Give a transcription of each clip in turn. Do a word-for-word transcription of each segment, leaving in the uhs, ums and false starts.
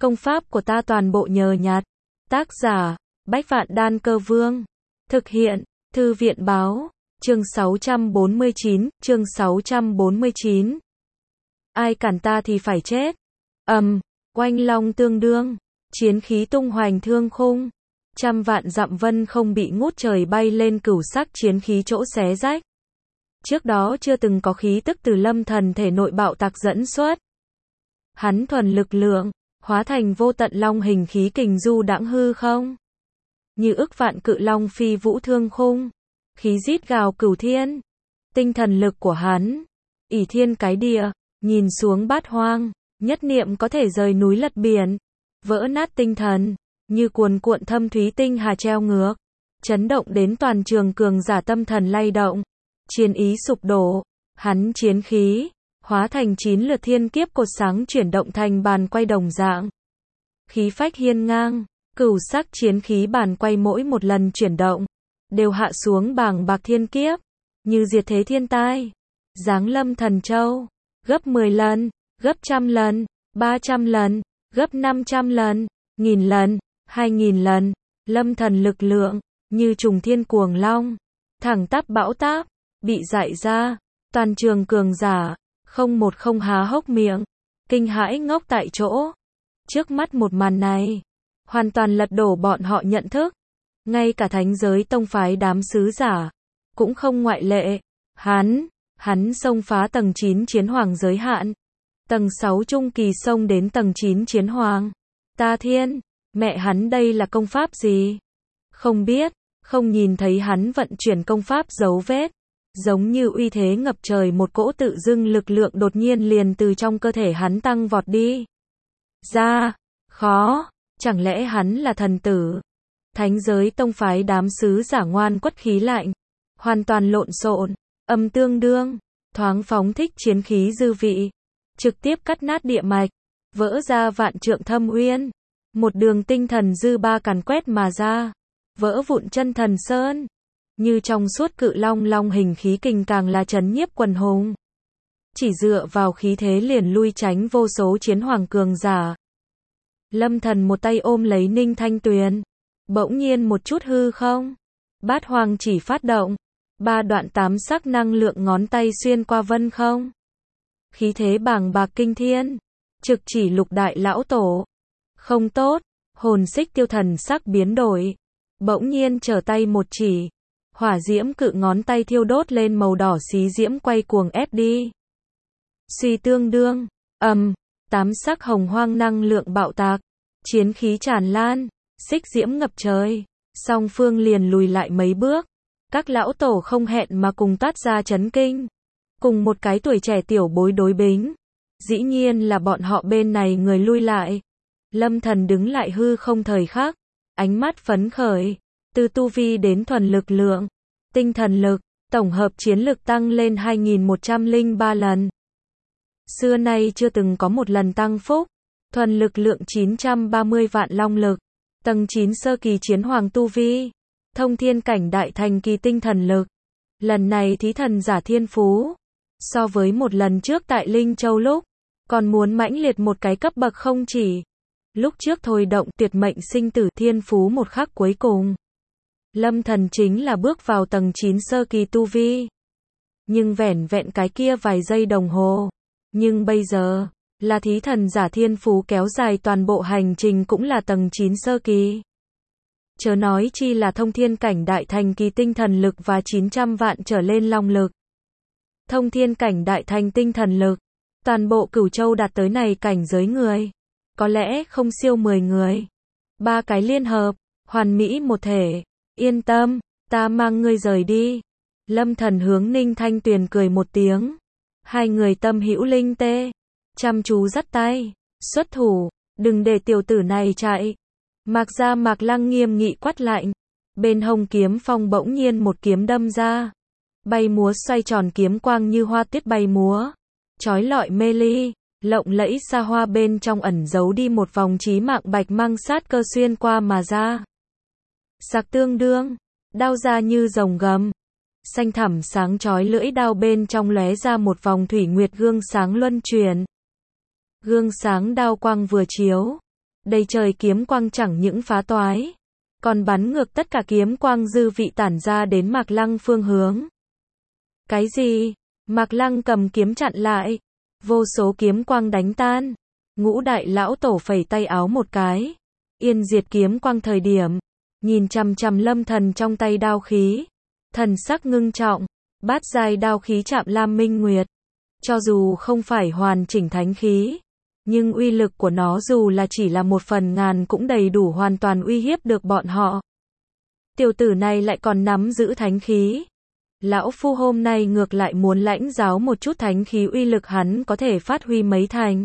Công pháp của ta toàn bộ nhờ nhặt. Tác giả, Bách Vạn Đan Cơ Vương. Thực hiện, Thư viện Báo. Chương sáu trăm bốn mươi chín, chương sáu trăm bốn mươi chín. Ai cản ta thì phải chết. Ầm, oanh long tương đương, chiến khí tung hoành thương khung. Trăm vạn dặm vân không bị ngút trời bay lên cửu sắc chiến khí chỗ xé rách. Trước đó chưa từng có khí tức từ Lâm Thần thể nội bạo tạc dẫn xuất. Hắn thuần lực lượng, hóa thành vô tận long hình khí kình du đãng hư không. Như ức vạn cự long phi vũ thương khung, khí rít gào cửu thiên. Tinh thần lực của hắn, ỷ thiên cái địa, nhìn xuống bát hoang, nhất niệm có thể rời núi lật biển, vỡ nát tinh thần, như cuồn cuộn thâm thúy tinh hà treo ngược, chấn động đến toàn trường cường giả tâm thần lay động, chiến ý sụp đổ, hắn chiến khí, hóa thành chín lượt thiên kiếp cột sáng chuyển động thành bàn quay đồng dạng. Khí phách hiên ngang, cửu sắc chiến khí bàn quay mỗi một lần chuyển động, đều hạ xuống bảng bạc thiên kiếp, như diệt thế thiên tai, giáng lâm thần châu, gấp mười lần, gấp trăm lần, ba trăm lần, gấp năm trăm lần, nghìn lần, hai nghìn lần, lâm thần lực lượng, như trùng thiên cuồng long, thẳng tắp bão táp, bị dại ra, toàn trường cường giả, không một không há hốc miệng, kinh hãi ngốc tại chỗ. Trước mắt một màn này, hoàn toàn lật đổ bọn họ nhận thức, ngay cả thánh giới tông phái đám sứ giả, cũng không ngoại lệ. Hắn, hắn xông phá tầng chín chiến hoàng giới hạn, tầng sáu trung kỳ xông đến tầng chín chiến hoàng. Ta thiên, mẹ hắn đây là công pháp gì? Không biết, không nhìn thấy hắn vận chuyển công pháp dấu vết, giống như uy thế ngập trời một cỗ tự dưng lực lượng đột nhiên liền từ trong cơ thể hắn tăng vọt đi. Ra, khó, chẳng lẽ hắn là thần tử? Thánh giới tông phái đám sứ giả ngoan quất khí lạnh, hoàn toàn lộn xộn, âm tương đương, thoáng phóng thích chiến khí dư vị, trực tiếp cắt nát địa mạch, vỡ ra vạn trượng thâm uyên, một đường tinh thần dư ba càn quét mà ra, vỡ vụn chân thần sơn, như trong suốt cự long long hình khí kình càng là chấn nhiếp quần hùng. Chỉ dựa vào khí thế liền lui tránh vô số chiến hoàng cường giả. Lâm Thần một tay ôm lấy Ninh Thanh Tuyền, bỗng nhiên một chút hư không, bát hoàng chỉ phát động, ba đoạn tám sắc năng lượng ngón tay xuyên qua vân không. Khí thế bàng bạc kinh thiên, trực chỉ lục đại lão tổ. Không tốt, hồn xích tiêu thần sắc biến đổi, bỗng nhiên trở tay một chỉ, hỏa diễm cự ngón tay thiêu đốt lên màu đỏ xí diễm quay cuồng ép đi. Suy tương đương, ầm, tám sắc hồng hoang năng lượng bạo tạc, chiến khí tràn lan, xích diễm ngập trời, song phương liền lùi lại mấy bước. Các lão tổ không hẹn mà cùng toát ra chấn kinh. Cùng một cái tuổi trẻ tiểu bối đối bính, dĩ nhiên là bọn họ bên này người lui lại. Lâm Thần đứng lại hư không thời khắc, ánh mắt phấn khởi, từ tu vi đến thuần lực lượng, tinh thần lực, tổng hợp chiến lực tăng lên hai nghìn một trăm lẻ ba lần. Xưa nay chưa từng có một lần tăng phúc, thuần lực lượng chín trăm ba mươi vạn long lực, tầng chín sơ kỳ chiến hoàng tu vi, thông thiên cảnh đại thành kỳ tinh thần lực. Lần này thí thần giả thiên phú, so với một lần trước tại Linh Châu lúc, còn muốn mãnh liệt một cái cấp bậc không chỉ. Lúc trước thôi động tuyệt mệnh sinh tử thiên phú một khắc cuối cùng, Lâm Thần chính là bước vào tầng chín sơ kỳ tu vi. Nhưng vẻn vẹn cái kia vài giây đồng hồ. Nhưng bây giờ, là thí thần giả thiên phú kéo dài toàn bộ hành trình cũng là tầng chín sơ kỳ. Chớ nói chi là thông thiên cảnh đại thành kỳ tinh thần lực và chín trăm vạn trở lên long lực. Thông thiên cảnh đại thành tinh thần lực, toàn bộ Cửu Châu đạt tới này cảnh giới người, có lẽ không siêu mười người. Ba cái liên hợp, hoàn mỹ một thể. Yên tâm, ta mang ngươi rời đi. Lâm Thần hướng Ninh Thanh Tuyền cười một tiếng. Hai người tâm hữu linh tê, chăm chú dắt tay, xuất thủ, đừng để tiểu tử này chạy. Mạc Gia Mạc Lăng nghiêm nghị quát lạnh. Bên hông kiếm phong bỗng nhiên một kiếm đâm ra, bay múa xoay tròn kiếm quang như hoa tuyết bay múa, chói lọi mê ly, lộng lẫy xa hoa bên trong ẩn giấu đi một vòng chí mạng bạch mang sát cơ xuyên qua mà ra. Sạc tương đương, đao ra như rồng gầm, xanh thẳm sáng chói lưỡi đao bên trong lóe ra một vòng thủy nguyệt gương sáng luân chuyển. Gương sáng đao quang vừa chiếu, Đầy trời kiếm quang chẳng những phá toái, còn bắn ngược tất cả kiếm quang dư vị tản ra đến Mạc Lăng phương hướng. Cái gì? Mạc Lăng cầm kiếm chặn lại. Vô số kiếm quang đánh tan. Ngũ đại lão tổ phẩy tay áo một cái. Yên diệt kiếm quang thời điểm. Nhìn chằm chằm Lâm Thần trong tay đao khí. Thần sắc ngưng trọng. Bát giai đao khí chạm Lam Minh Nguyệt. Cho dù không phải hoàn chỉnh thánh khí, nhưng uy lực của nó dù là chỉ là một phần ngàn cũng đầy đủ hoàn toàn uy hiếp được bọn họ. Tiểu tử này lại còn nắm giữ thánh khí. Lão phu hôm nay ngược lại muốn lãnh giáo một chút thánh khí uy lực hắn có thể phát huy mấy thành.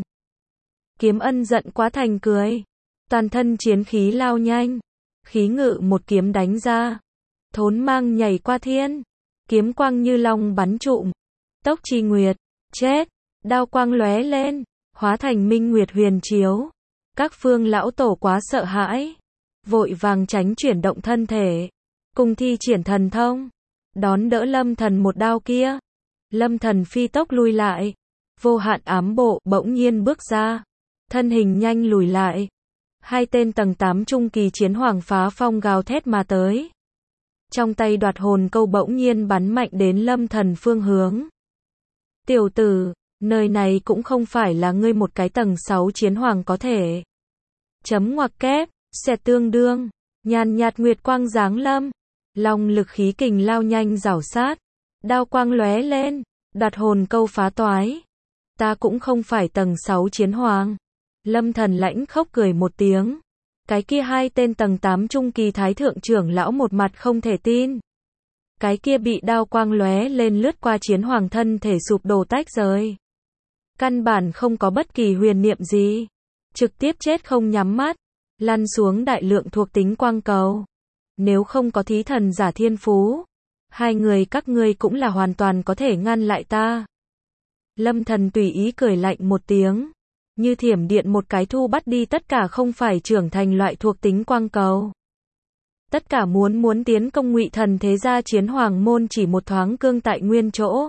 Kiếm Ân giận quá thành cười. Toàn thân chiến khí lao nhanh. Khí ngự một kiếm đánh ra. Thốn mang nhảy qua thiên. Kiếm quang như long bắn trụm. Tốc chi nguyệt. Chết. Đao quang lóe lên. Hóa thành minh nguyệt huyền chiếu. Các phương lão tổ quá sợ hãi. Vội vàng tránh chuyển động thân thể. Cùng thi triển thần thông. Đón đỡ Lâm Thần một đao kia. Lâm Thần phi tốc lui lại. Vô hạn ám bộ bỗng nhiên bước ra. Thân hình nhanh lùi lại. Hai tên tầng tám trung kỳ chiến hoàng phá phong gào thét mà tới. Trong tay đoạt hồn câu bỗng nhiên bắn mạnh đến Lâm Thần phương hướng. Tiểu tử, nơi này cũng không phải là ngươi một cái tầng sáu chiến hoàng có thể. Chấm ngoặc kép, xẹt tương đương, nhàn nhạt nguyệt quang giáng lâm. Long lực khí kình lao nhanh rảo sát. Đao quang lóe lên, đoạt hồn câu phá toái. Ta cũng không phải tầng sáu chiến hoàng. Lâm Thần lãnh khốc cười một tiếng. Cái kia hai tên tầng tám trung kỳ thái thượng trưởng lão một mặt không thể tin. Cái kia bị đao quang lóe lên lướt qua chiến hoàng thân thể sụp đổ tách rời. Căn bản không có bất kỳ huyền niệm gì. Trực tiếp chết không nhắm mắt. Lăn xuống đại lượng thuộc tính quang cầu. Nếu không có thí thần giả thiên phú, hai người các ngươi cũng là hoàn toàn có thể ngăn lại ta. Lâm Thần tùy ý cười lạnh một tiếng. Như thiểm điện một cái thu bắt đi tất cả không phải trưởng thành loại thuộc tính quang cầu. Tất cả muốn muốn tiến công Ngụy Thần thế gia chiến hoàng môn chỉ một thoáng cương tại nguyên chỗ.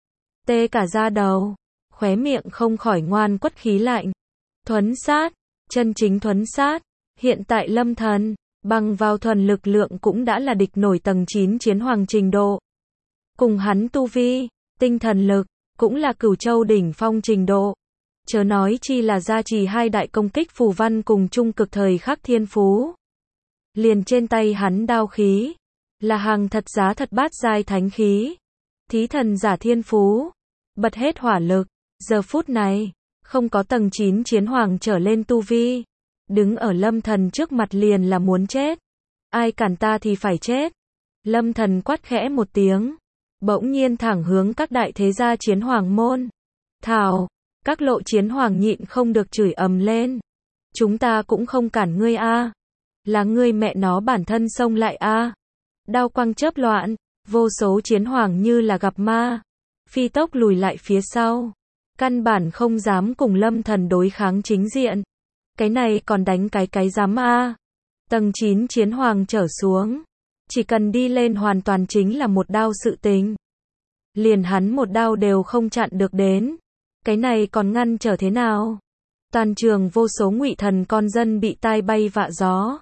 Tê cả da đầu, khóe miệng không khỏi ngoan quất khí lạnh. Thuấn sát, chân chính thuấn sát, hiện tại Lâm Thần, bằng vào thuần lực lượng cũng đã là địch nổi tầng chín chiến hoàng trình độ. Cùng hắn tu vi, tinh thần lực, cũng là cửu châu đỉnh phong trình độ. Chớ nói chi là gia trì hai đại công kích phù văn cùng trung cực thời khắc thiên phú. Liền trên tay hắn đao khí, là hàng thật giá thật bát giai thánh khí. Thí thần giả thiên phú, bật hết hỏa lực, giờ phút này, không có tầng chín chiến hoàng trở lên tu vi. Đứng ở Lâm Thần trước mặt liền là muốn chết. Ai cản ta thì phải chết. Lâm Thần quát khẽ một tiếng. Bỗng nhiên thẳng hướng các đại thế gia chiến hoàng môn. Thảo, các lộ chiến hoàng nhịn không được chửi ầm lên. Chúng ta cũng không cản ngươi a, là ngươi mẹ nó bản thân xông lại a. Đao quang chớp loạn, vô số chiến hoàng như là gặp ma. Phi tốc lùi lại phía sau. Căn bản không dám cùng Lâm Thần đối kháng chính diện. Cái này còn đánh cái cái dám a. Tầng chín chiến hoàng trở xuống. Chỉ cần đi lên hoàn toàn chính là một đao sự tình. Liền hắn một đao đều không chặn được đến. Cái này còn ngăn trở thế nào? Toàn trường vô số Ngụy Thần con dân bị tai bay vạ gió.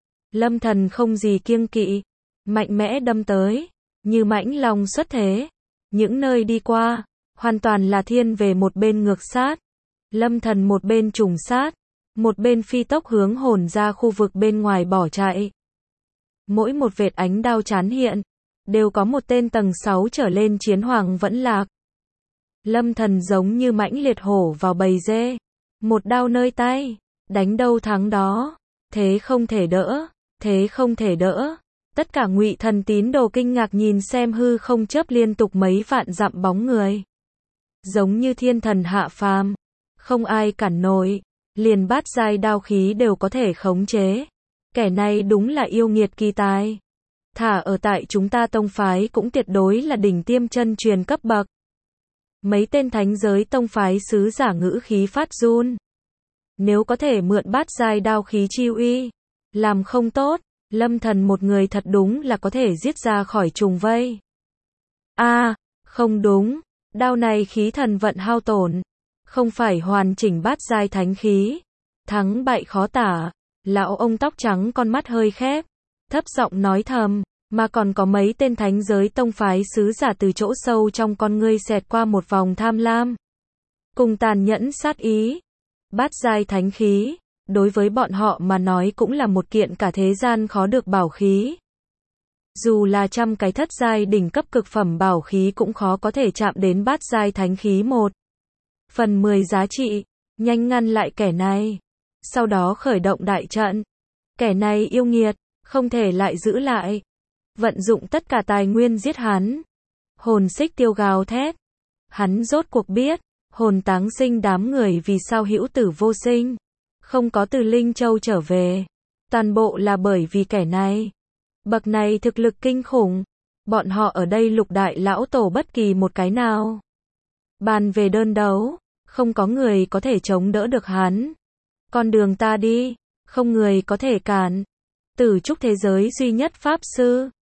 Lâm Thần không gì kiêng kỵ. Mạnh mẽ đâm tới. Như mãnh long xuất thế. Những nơi đi qua. Hoàn toàn là thiên về một bên ngược sát. Lâm Thần một bên trùng sát. Một bên phi tốc hướng hồn ra khu vực bên ngoài bỏ chạy. Mỗi một vệt ánh đao chán hiện, đều có một tên tầng sáu trở lên chiến hoàng vẫn lạc. Lâm Thần giống như mãnh liệt hổ vào bầy dê. Một đao nơi tay, đánh đâu thắng đó. Thế không thể đỡ, thế không thể đỡ. Tất cả Ngụy Thần tín đồ kinh ngạc nhìn xem hư không chớp liên tục mấy vạn dặm bóng người. Giống như thiên thần hạ phàm. Không ai cản nổi. Liền bát giai đao khí đều có thể khống chế. Kẻ này đúng là yêu nghiệt kỳ tài. Thả ở tại chúng ta tông phái cũng tuyệt đối là đỉnh tiêm chân truyền cấp bậc. Mấy tên thánh giới tông phái sứ giả ngữ khí phát run. Nếu có thể mượn bát giai đao khí chi uy, làm không tốt, Lâm Thần một người thật đúng là có thể giết ra khỏi trùng vây. A, à, không đúng, đao này khí thần vận hao tổn. Không phải hoàn chỉnh bát giai thánh khí. thắng bại khó tả. Lão ông tóc trắng con mắt hơi khép, thấp giọng nói thầm, mà còn có mấy tên thánh giới tông phái sứ giả từ chỗ sâu trong con ngươi xẹt qua một vòng tham lam, cùng tàn nhẫn sát ý. Bát giai thánh khí, đối với bọn họ mà nói cũng là một kiện cả thế gian khó được bảo khí. Dù là trăm cái thất giai đỉnh cấp cực phẩm bảo khí cũng khó có thể chạm đến bát giai thánh khí một phần mười giá trị. Nhanh ngăn lại kẻ này, sau đó khởi động đại trận. Kẻ này yêu nghiệt, không thể lại giữ lại. Vận dụng tất cả tài nguyên giết hắn. Hồn xích tiêu gào thét. Hắn rốt cuộc biết, hồn táng sinh đám người vì sao hữu tử vô sinh, không có từ Linh Châu trở về. Toàn bộ là bởi vì kẻ này. Bậc này thực lực kinh khủng. Bọn họ ở đây lục đại lão tổ bất kỳ một cái nào. Bàn về đơn đấu, không có người có thể chống đỡ được hắn. Con đường ta đi, không người có thể cản. Tử trúc thế giới duy nhất pháp sư.